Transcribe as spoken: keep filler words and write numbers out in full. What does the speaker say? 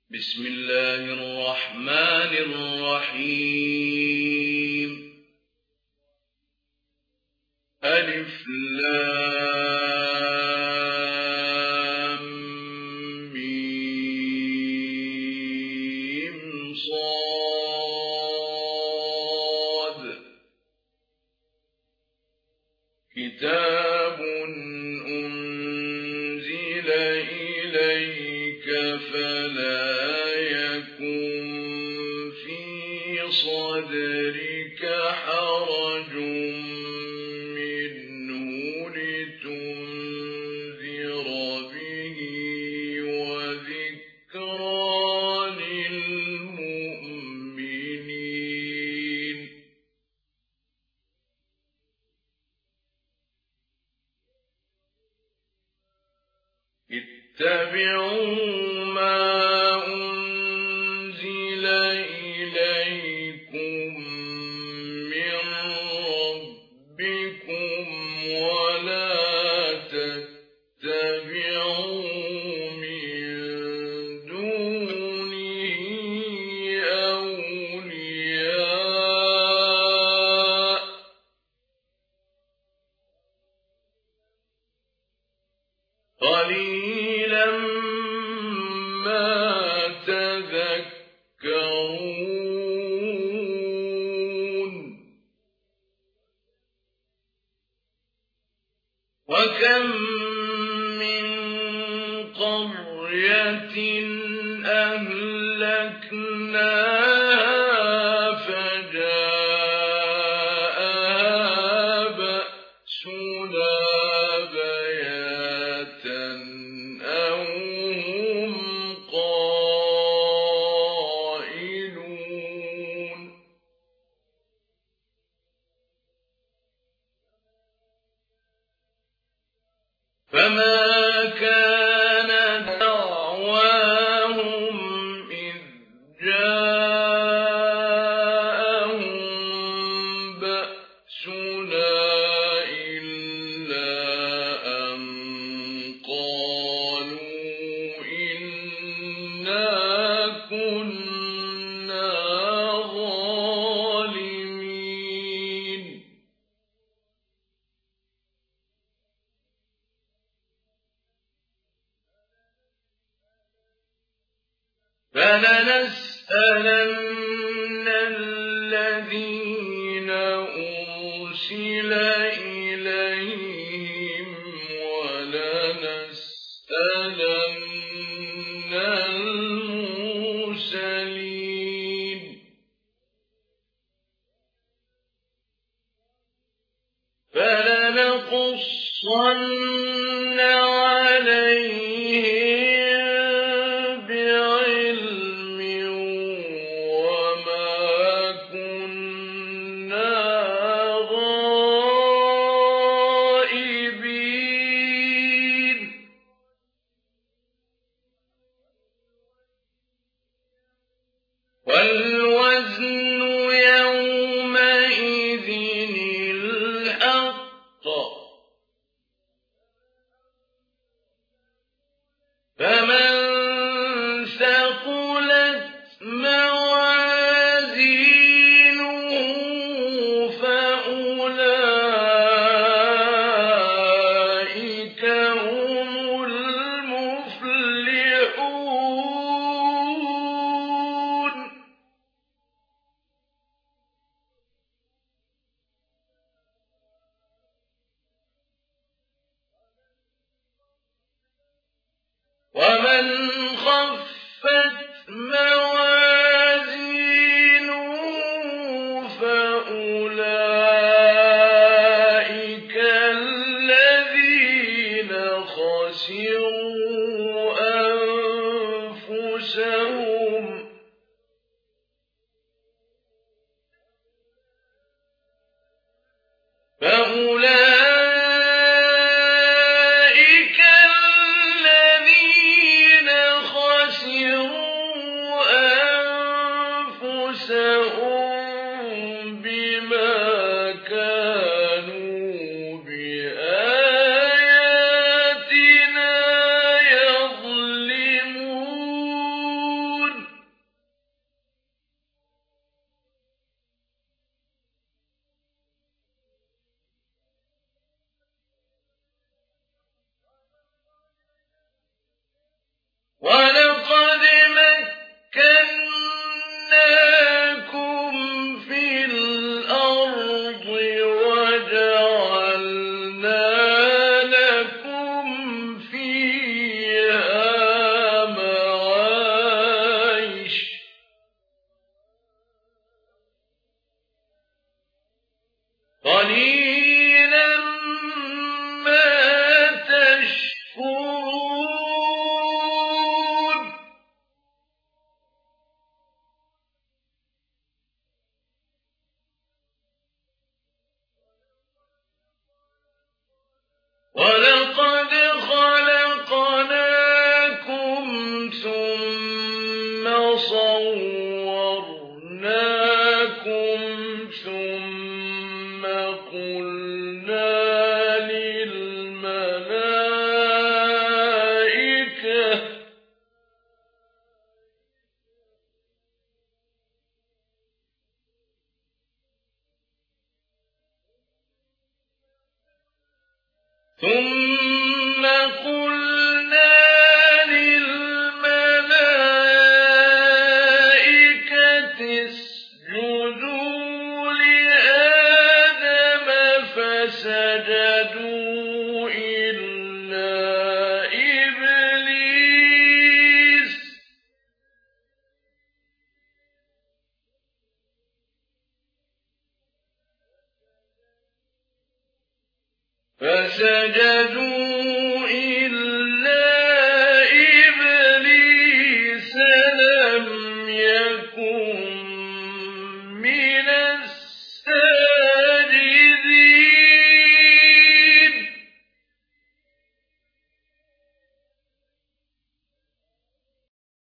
بسم الله الرحمن الرحيم. ألف لام ميم صاد. كتاب أنزل إليك فلا يكن في صدرك حرج منه لتنذر به وذكرى للمؤمنين. اتبعوا ما أنزل إليكم من ربكم ولا تتبعوا من دونه أولياء قليلا ما تذكرون. وكم من قرية أهلكناها فجاءها بأسنا بياتا أو هم قائلون. فما كان دعواهم إذ جاءهم بأسنا إلا أن قالوا إنا كنا ظالمين. فلنسألن الذين أرسل إليهم ولنسألن المرسلين. فلنقصن عليهم بعلم وما كنا غائبين. والوزن يومئذ الحق. فمن ثقلت موازينه فأولئك هم المفلحون. ومن خفت موازينه فأولئك الذين خسروا أنفسهم فأولئك الذين خسروا أنفسهم بما كانوا بآياتنا يظلمون. وَلَقَدْ خَلَقْنَاكُمْ ثُمَّ صَوَّرْنَاكُمْ ثُمَّ قُلْنَا لِلْمَلَائِكَةِ ثُمَّ قُلْنَا لِلْمَلَائِكَةِ اسْجُدُوا لِآدَمَ فَسَجَدُوا إِلَّا إِبْلِيسَ فَسَجَدُوا